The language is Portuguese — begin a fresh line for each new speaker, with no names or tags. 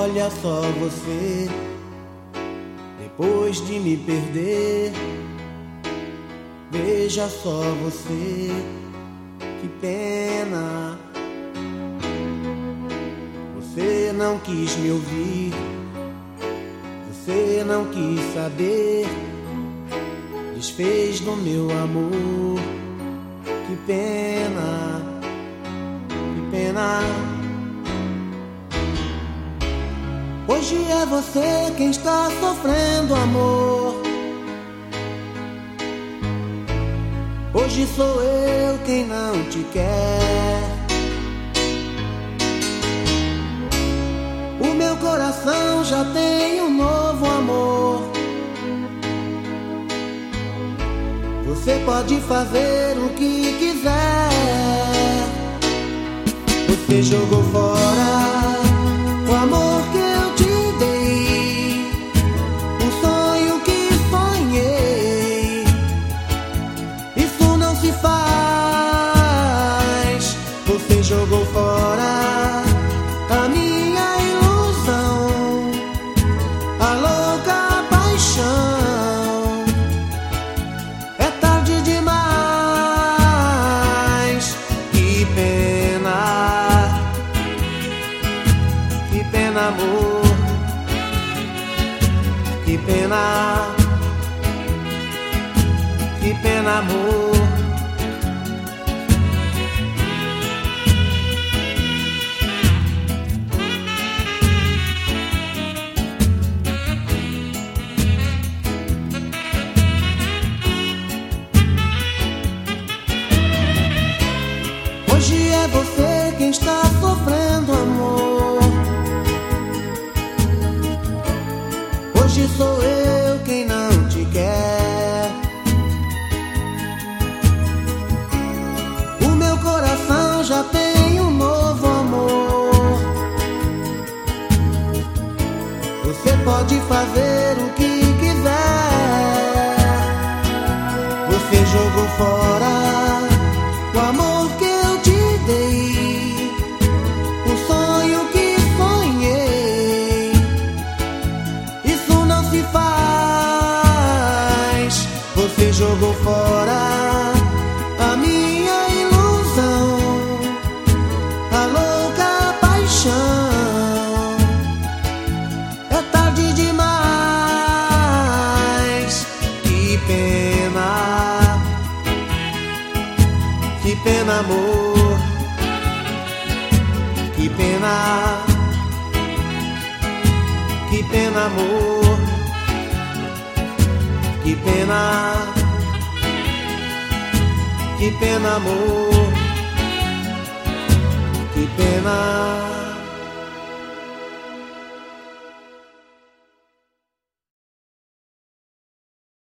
Olha só você, depois de me perder. Veja só você, que pena. Você não quis me ouvir, você não quis saber, desfez do meu amor. Que pena, que pena. Hoje é você quem está sofrendo, amor. Hoje sou eu quem não te quer. O meu coração já tem um novo amor. Você pode fazer o que quiser. Você jogou fora o amor que eu te dei, o sonho que sonhei. Isso não se faz. Você jogou fora a minha ilusão, a louca paixão. É tarde demais. Que pena, que pena, amor. Que pena, que pena, amor. Hoje é você quem está sofrendo, amor. Hoje sou eu quem não te quer. O meu coração já tem um novo amor. Você pode fazer o que quiser. Você jogou fora o amor que eu te dei, o sonho que sonhei. Isso não se faz. Você jogou fora a minha ilusão, a louca paixão. É tarde demais. Que pena, que pena, amor. Que pena, que pena, amor. Que pena, que pena, amor.